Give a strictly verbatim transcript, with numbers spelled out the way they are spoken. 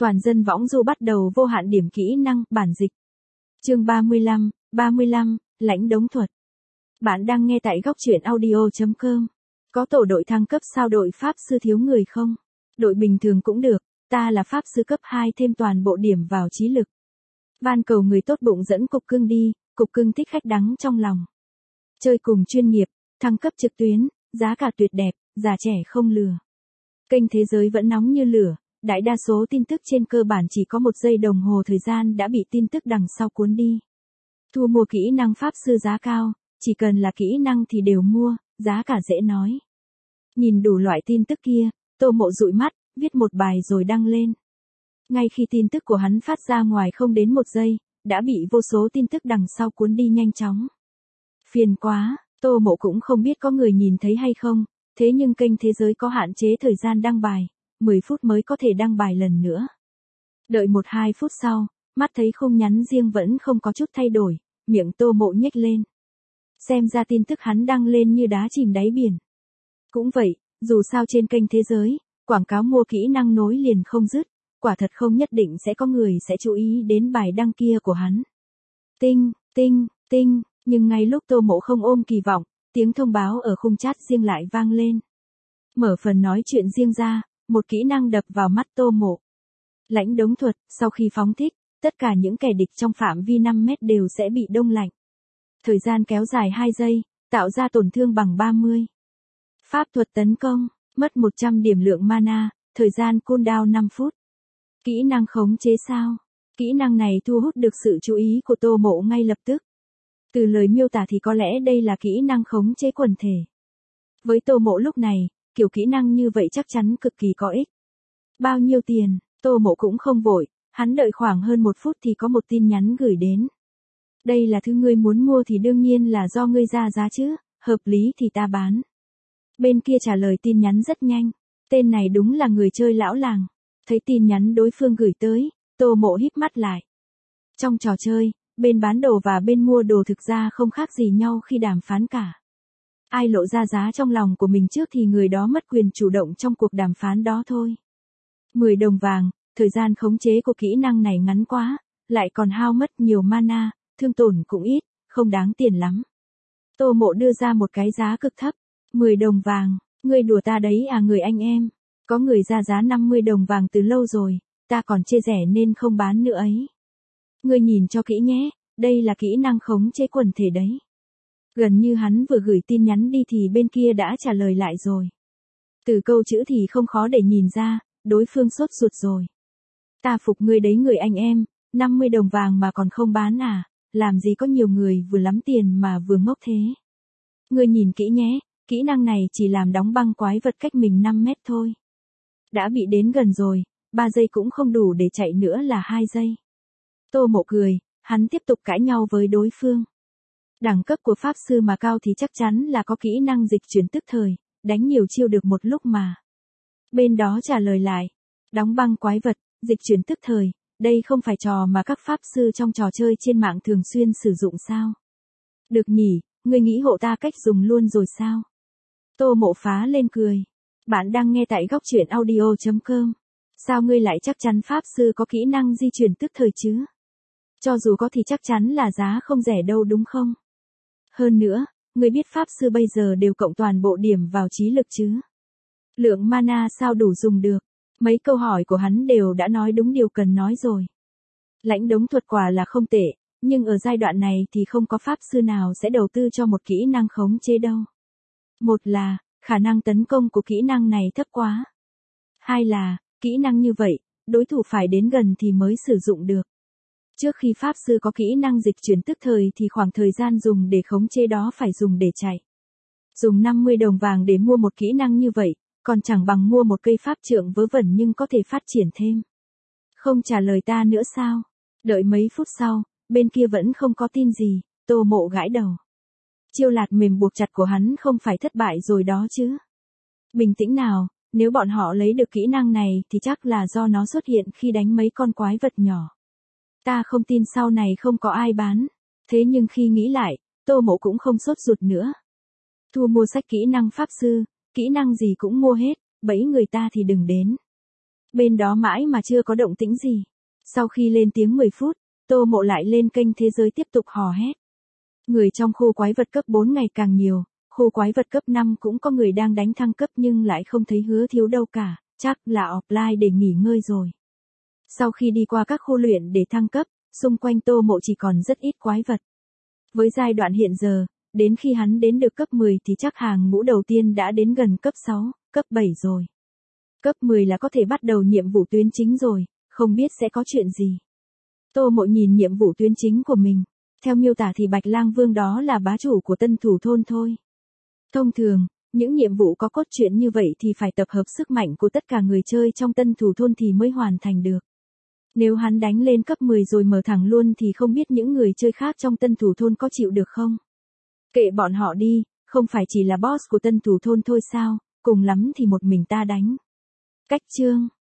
Toàn dân võng du bắt đầu vô hạn điểm kỹ năng, bản dịch. Chương ba mươi lăm, ba mươi lăm, lãnh đống thuật. Bạn đang nghe tại góc truyện audio chấm com. Có tổ đội thăng cấp sao đội pháp sư thiếu người không? Đội bình thường cũng được, ta là pháp sư cấp hai thêm toàn bộ điểm vào trí lực. Van cầu người tốt bụng dẫn cục cưng đi, cục cưng thích khách đắng trong lòng. Chơi cùng chuyên nghiệp, thăng cấp trực tuyến, giá cả tuyệt đẹp, già trẻ không lừa. Kênh thế giới vẫn nóng như lửa, đại đa số tin tức trên cơ bản chỉ có một giây đồng hồ thời gian đã bị tin tức đằng sau cuốn đi. Thu mua kỹ năng pháp sư giá cao, chỉ cần là kỹ năng thì đều mua, giá cả dễ nói. Nhìn đủ loại tin tức kia, Tô Mộ dụi mắt, viết một bài rồi đăng lên. Ngay khi tin tức của hắn phát ra ngoài không đến một giây, đã bị vô số tin tức đằng sau cuốn đi nhanh chóng. Phiền quá, Tô Mộ cũng không biết có người nhìn thấy hay không, thế nhưng kênh thế giới có hạn chế thời gian đăng bài, mười phút mới có thể đăng bài lần nữa. Đợi một hai phút sau, mắt thấy khung nhắn riêng vẫn không có chút thay đổi, miệng Tô Mộ nhếch lên. Xem ra tin tức hắn đăng lên như đá chìm đáy biển. Cũng vậy, dù sao trên kênh thế giới, quảng cáo mua kỹ năng nối liền không dứt, quả thật không nhất định sẽ có người sẽ chú ý đến bài đăng kia của hắn. Tinh, tinh, tinh, nhưng ngay lúc Tô Mộ không ôm kỳ vọng, tiếng thông báo ở khung chat riêng lại vang lên. Mở phần nói chuyện riêng ra, một kỹ năng đập vào mắt Tô Mộ. Lãnh đống thuật, sau khi phóng thích, tất cả những kẻ địch trong phạm vi năm mét đều sẽ bị đông lạnh. Thời gian kéo dài hai giây, tạo ra tổn thương bằng ba mươi. Pháp thuật tấn công, mất một trăm điểm lượng mana, thời gian cooldown năm phút. Kỹ năng khống chế sao? Kỹ năng này thu hút được sự chú ý của Tô Mộ ngay lập tức. Từ lời miêu tả thì có lẽ đây là kỹ năng khống chế quần thể. Với Tô Mộ lúc này, kiểu kỹ năng như vậy chắc chắn cực kỳ có ích. Bao nhiêu tiền? Tô Mộ cũng không vội, hắn đợi khoảng hơn một phút thì có một tin nhắn gửi đến. Đây là thứ ngươi muốn mua thì đương nhiên là do ngươi ra giá chứ, hợp lý thì ta bán. Bên kia trả lời tin nhắn rất nhanh, tên này đúng là người chơi lão làng. Thấy tin nhắn đối phương gửi tới, Tô Mộ híp mắt lại. Trong trò chơi, bên bán đồ và bên mua đồ thực ra không khác gì nhau khi đàm phán cả. Ai lộ ra giá trong lòng của mình trước thì người đó mất quyền chủ động trong cuộc đàm phán đó thôi. mười đồng vàng, thời gian khống chế của kỹ năng này ngắn quá, lại còn hao mất nhiều mana, thương tổn cũng ít, không đáng tiền lắm. Tô Mộ đưa ra một cái giá cực thấp, mười đồng vàng, ngươi đùa ta đấy à người anh em, có người ra giá năm mươi đồng vàng từ lâu rồi, ta còn chê rẻ nên không bán nữa ấy. Ngươi nhìn cho kỹ nhé, đây là kỹ năng khống chế quần thể đấy. Gần như hắn vừa gửi tin nhắn đi thì bên kia đã trả lời lại rồi. Từ câu chữ thì không khó để nhìn ra, đối phương sốt ruột rồi. Ta phục ngươi đấy người anh em, năm mươi đồng vàng mà còn không bán à, làm gì có nhiều người vừa lắm tiền mà vừa ngốc thế. Ngươi nhìn kỹ nhé, kỹ năng này chỉ làm đóng băng quái vật cách mình năm mét thôi. Đã bị đến gần rồi, ba giây cũng không đủ để chạy nữa là hai giây. Tô Mộ cười, hắn tiếp tục cãi nhau với đối phương. Đẳng cấp của pháp sư mà cao thì chắc chắn là có kỹ năng dịch chuyển tức thời, đánh nhiều chiêu được một lúc mà. Bên đó trả lời lại, đóng băng quái vật, dịch chuyển tức thời, đây không phải trò mà các pháp sư trong trò chơi trên mạng thường xuyên sử dụng sao? Được nhỉ, ngươi nghĩ hộ ta cách dùng luôn rồi sao? Tô Mộ phá lên cười. Bạn đang nghe tại góc truyện audio chấm com. Sao ngươi lại chắc chắn pháp sư có kỹ năng di chuyển tức thời chứ? Cho dù có thì chắc chắn là giá không rẻ đâu đúng không? Hơn nữa, ngươi biết pháp sư bây giờ đều cộng toàn bộ điểm vào trí lực chứ? Lượng mana sao đủ dùng được? Mấy câu hỏi của hắn đều đã nói đúng điều cần nói rồi. Lãnh đống thuật quả là không tệ, nhưng ở giai đoạn này thì không có pháp sư nào sẽ đầu tư cho một kỹ năng khống chế đâu. Một là, khả năng tấn công của kỹ năng này thấp quá. Hai là, kỹ năng như vậy, đối thủ phải đến gần thì mới sử dụng được. Trước khi pháp sư có kỹ năng dịch chuyển tức thời thì khoảng thời gian dùng để khống chế đó phải dùng để chạy. Dùng năm mươi đồng vàng để mua một kỹ năng như vậy, còn chẳng bằng mua một cây pháp trượng vớ vẩn nhưng có thể phát triển thêm. Không trả lời ta nữa sao? Đợi mấy phút sau, bên kia vẫn không có tin gì, Tô Mộ gãi đầu. Chiêu lạt mềm buộc chặt của hắn không phải thất bại rồi đó chứ. Bình tĩnh nào, nếu bọn họ lấy được kỹ năng này thì chắc là do nó xuất hiện khi đánh mấy con quái vật nhỏ. Ta không tin sau này không có ai bán. Thế nhưng khi nghĩ lại, Tô Mộ cũng không sốt ruột nữa. Thu mua sách kỹ năng pháp sư, kỹ năng gì cũng mua hết, bẫy người ta thì đừng đến. Bên đó mãi mà chưa có động tĩnh gì. Sau khi lên tiếng mười phút, Tô Mộ lại lên kênh Thế Giới tiếp tục hò hét. Người trong khu quái vật cấp bốn ngày càng nhiều, khu quái vật cấp năm cũng có người đang đánh thăng cấp nhưng lại không thấy Hứa Thiếu đâu cả, chắc là offline để nghỉ ngơi rồi. Sau khi đi qua các khu luyện để thăng cấp, xung quanh Tô Mộ chỉ còn rất ít quái vật. Với giai đoạn hiện giờ, đến khi hắn đến được cấp mười thì chắc hàng ngũ đầu tiên đã đến gần cấp sáu, cấp bảy rồi. Cấp mười là có thể bắt đầu nhiệm vụ tuyến chính rồi, không biết sẽ có chuyện gì. Tô Mộ nhìn nhiệm vụ tuyến chính của mình. Theo miêu tả thì Bạch Lang Vương đó là bá chủ của tân thủ thôn thôi. Thông thường, những nhiệm vụ có cốt truyện như vậy thì phải tập hợp sức mạnh của tất cả người chơi trong tân thủ thôn thì mới hoàn thành được. Nếu hắn đánh lên cấp mười rồi mở thẳng luôn thì không biết những người chơi khác trong tân thủ thôn có chịu được không? Kệ bọn họ đi, không phải chỉ là boss của tân thủ thôn thôi sao, cùng lắm thì một mình ta đánh. Cách chương